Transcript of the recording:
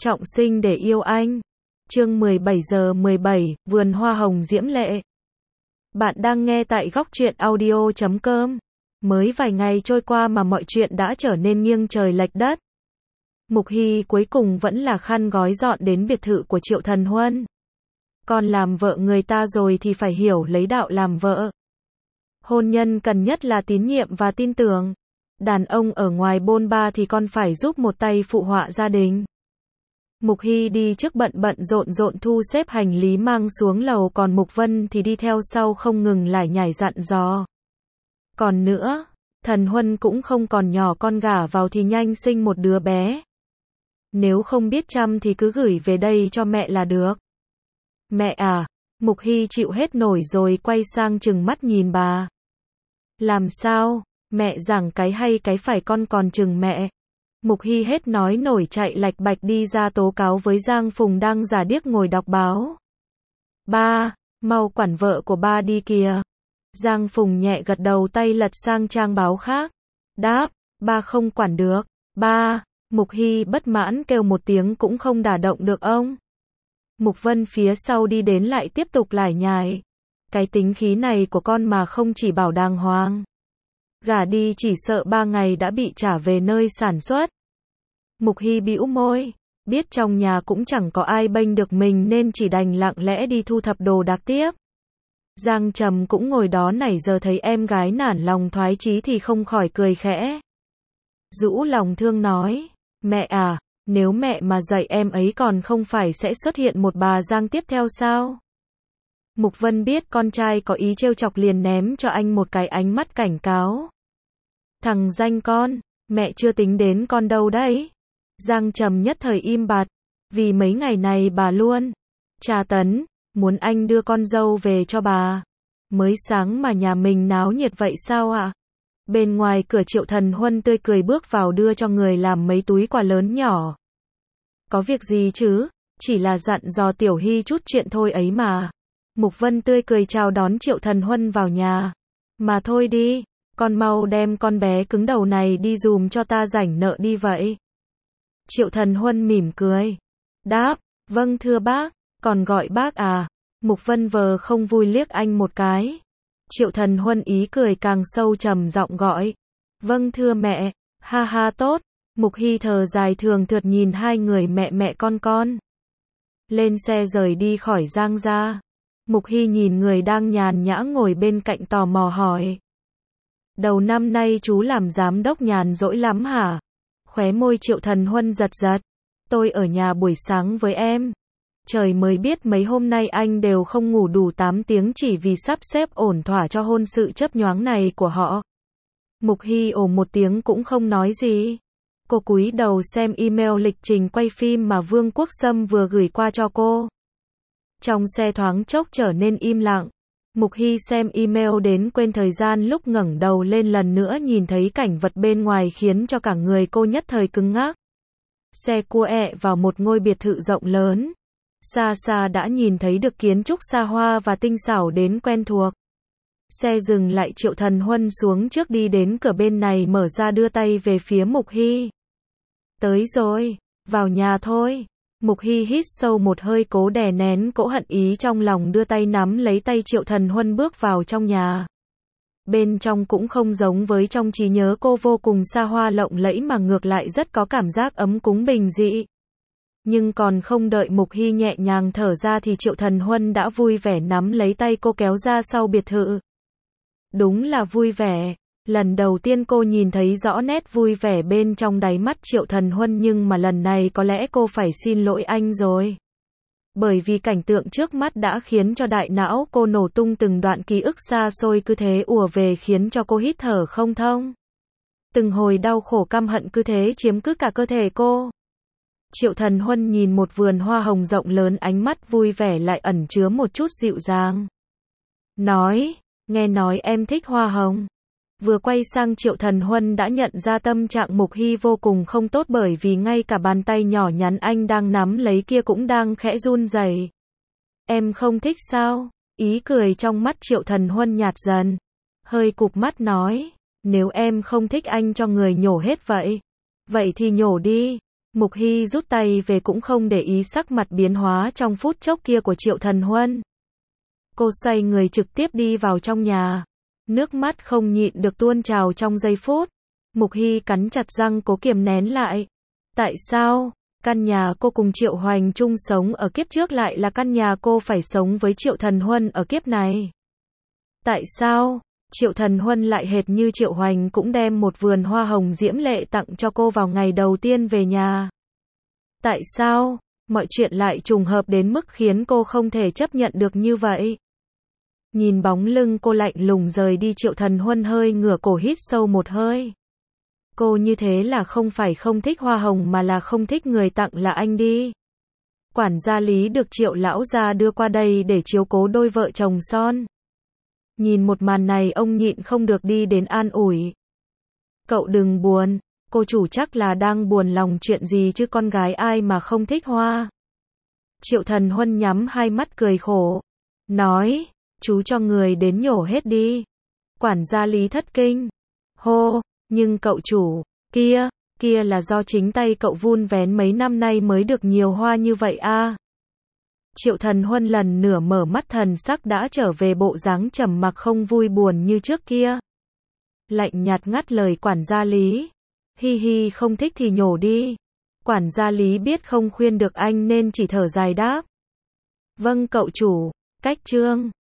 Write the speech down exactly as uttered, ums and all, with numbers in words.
Trọng sinh để yêu anh. Chương mười bảy giờ mười bảy, vườn hoa hồng diễm lệ. Bạn đang nghe tại góc truyện audio chấm com. Mới vài ngày trôi qua mà mọi chuyện đã trở nên nghiêng trời lệch đất. Mục Hy cuối cùng vẫn là khăn gói dọn đến biệt thự của Triệu Thần Huân. Con làm vợ người ta rồi thì phải hiểu lấy đạo làm vợ. Hôn nhân cần nhất là tín nhiệm và tin tưởng. Đàn ông ở ngoài bôn ba thì con phải giúp một tay phụ họa gia đình. Mục Hy đi trước bận bận rộn rộn thu xếp hành lý mang xuống lầu, còn Mục Vân thì đi theo sau không ngừng lải nhải dặn dò. Còn nữa, Thần Huân cũng không còn nhỏ, con gả vào thì nhanh sinh một đứa bé. Nếu không biết chăm thì cứ gửi về đây cho mẹ là được. Mẹ à, Mục Hy chịu hết nổi rồi quay sang trừng mắt nhìn bà. Làm sao, mẹ giảng cái hay cái phải con còn chừng mẹ. Mục Hy hết nói nổi chạy lạch bạch đi ra tố cáo với Giang Phùng đang giả điếc ngồi đọc báo. Ba, mau quản vợ của ba đi kìa. Giang Phùng nhẹ gật đầu, tay lật sang trang báo khác. Đáp, ba không quản được. Ba, Mục Hy bất mãn kêu một tiếng cũng không đả động được ông. Mục Vân phía sau đi đến lại tiếp tục lải nhải. Cái tính khí này của con mà không chỉ bảo đàng hoàng. Gả đi chỉ sợ ba ngày đã bị trả về nơi sản xuất. Mục Hy bĩu môi, biết trong nhà cũng chẳng có ai bênh được mình nên chỉ đành lặng lẽ đi thu thập đồ đạc tiếp. Giang Trầm cũng ngồi đó nãy giờ thấy em gái nản lòng thoái chí thì không khỏi cười khẽ. Rũ lòng thương nói, mẹ à, nếu mẹ mà dạy em ấy còn không phải sẽ xuất hiện một bà Giang tiếp theo sao? Mục Vân biết con trai có ý trêu chọc liền ném cho anh một cái ánh mắt cảnh cáo. Thằng danh con, mẹ chưa tính đến con đâu đấy. Giang Trầm nhất thời im bặt, vì mấy ngày này bà luôn tra tấn, muốn anh đưa con dâu về cho bà. Mới sáng mà nhà mình náo nhiệt vậy sao ạ? À? Bên ngoài cửa Triệu Thần Huân tươi cười bước vào đưa cho người làm mấy túi quà lớn nhỏ. Có việc gì chứ, chỉ là dặn dò Tiểu Hy chút chuyện thôi ấy mà. Mục Vân tươi cười chào đón Triệu Thần Huân vào nhà. Mà thôi đi, con mau đem con bé cứng đầu này đi dùm cho ta rảnh nợ đi vậy. Triệu Thần Huân mỉm cười. Đáp, vâng thưa bác, còn gọi bác à. Mục Vân vờ không vui liếc anh một cái. Triệu Thần Huân ý cười càng sâu trầm giọng gọi. Vâng thưa mẹ, ha ha tốt. Mục Hy thở dài thường thượt nhìn hai người mẹ mẹ con con. Lên xe rời đi khỏi Giang gia. Mục Hy nhìn người đang nhàn nhã ngồi bên cạnh tò mò hỏi. Đầu năm nay chú làm giám đốc nhàn rỗi lắm hả? Khóe môi Triệu Thần Huân giật giật. Tôi ở nhà buổi sáng với em. Trời mới biết mấy hôm nay anh đều không ngủ đủ tám tiếng chỉ vì sắp xếp ổn thỏa cho hôn sự chớp nhoáng này của họ. Mục Hy ồ một tiếng cũng không nói gì. Cô cúi đầu xem email lịch trình quay phim mà Vương Quốc Sâm vừa gửi qua cho cô. Trong xe thoáng chốc trở nên im lặng. Mục Hy xem email đến quên thời gian, lúc ngẩng đầu lên lần nữa nhìn thấy cảnh vật bên ngoài khiến cho cả người cô nhất thời cứng ngắc. Xe cua ẹ vào một ngôi biệt thự rộng lớn. Xa xa đã nhìn thấy được kiến trúc xa hoa và tinh xảo đến quen thuộc. Xe dừng lại, Triệu Thần Huân xuống trước đi đến cửa bên này mở ra đưa tay về phía Mục Hy. Tới rồi, vào nhà thôi. Mục Hy hít sâu một hơi cố đè nén cỗ hận ý trong lòng, đưa tay nắm lấy tay Triệu Thần Huân bước vào trong nhà. Bên trong cũng không giống với trong trí nhớ cô vô cùng xa hoa lộng lẫy mà ngược lại rất có cảm giác ấm cúng bình dị. Nhưng còn không đợi Mục Hy nhẹ nhàng thở ra thì Triệu Thần Huân đã vui vẻ nắm lấy tay cô kéo ra sau biệt thự. Đúng là vui vẻ. Lần đầu tiên cô nhìn thấy rõ nét vui vẻ bên trong đáy mắt Triệu Thần Huân, nhưng mà lần này có lẽ cô phải xin lỗi anh rồi. Bởi vì cảnh tượng trước mắt đã khiến cho đại não cô nổ tung, từng đoạn ký ức xa xôi cứ thế ùa về khiến cho cô hít thở không thông. Từng hồi đau khổ căm hận cứ thế chiếm cứ cả cơ thể cô. Triệu Thần Huân nhìn một vườn hoa hồng rộng lớn, ánh mắt vui vẻ lại ẩn chứa một chút dịu dàng. Nói, nghe nói em thích hoa hồng. Vừa quay sang Triệu Thần Huân đã nhận ra tâm trạng Mục Hy vô cùng không tốt, bởi vì ngay cả bàn tay nhỏ nhắn anh đang nắm lấy kia cũng đang khẽ run rẩy. Em không thích sao? Ý cười trong mắt Triệu Thần Huân nhạt dần. Hơi cụp mắt nói, nếu em không thích anh cho người nhổ hết vậy. Vậy thì nhổ đi. Mục Hy rút tay về cũng không để ý sắc mặt biến hóa trong phút chốc kia của Triệu Thần Huân. Cô xoay người trực tiếp đi vào trong nhà. Nước mắt không nhịn được tuôn trào trong giây phút. Mục Hy cắn chặt răng cố kiềm nén lại. Tại sao? Căn nhà cô cùng Triệu Hoành chung sống ở kiếp trước lại là căn nhà cô phải sống với Triệu Thần Huân ở kiếp này. Tại sao? Triệu Thần Huân lại hệt như Triệu Hoành cũng đem một vườn hoa hồng diễm lệ tặng cho cô vào ngày đầu tiên về nhà. Tại sao? Mọi chuyện lại trùng hợp đến mức khiến cô không thể chấp nhận được như vậy. Nhìn bóng lưng cô lạnh lùng rời đi, Triệu Thần Huân hơi ngửa cổ hít sâu một hơi. Cô như thế là không phải không thích hoa hồng mà là không thích người tặng là anh đi. Quản gia Lý được Triệu lão gia đưa qua đây để chiếu cố đôi vợ chồng son. Nhìn một màn này ông nhịn không được đi đến an ủi. Cậu đừng buồn, cô chủ chắc là đang buồn lòng chuyện gì chứ, con gái ai mà không thích hoa. Triệu Thần Huân nhắm hai mắt cười khổ. Nói, chú cho người đến nhổ hết đi. Quản gia Lý thất kinh. Hô, nhưng cậu chủ, kia, kia là do chính tay cậu vun vén mấy năm nay mới được nhiều hoa như vậy a. Triệu Thần Huân lần nửa mở mắt, thần sắc đã trở về bộ dáng trầm mặc không vui buồn như trước kia. Lạnh nhạt ngắt lời quản gia Lý. Hi hi, không thích thì nhổ đi. Quản gia Lý biết không khuyên được anh nên chỉ thở dài đáp. Vâng cậu chủ. Cách chương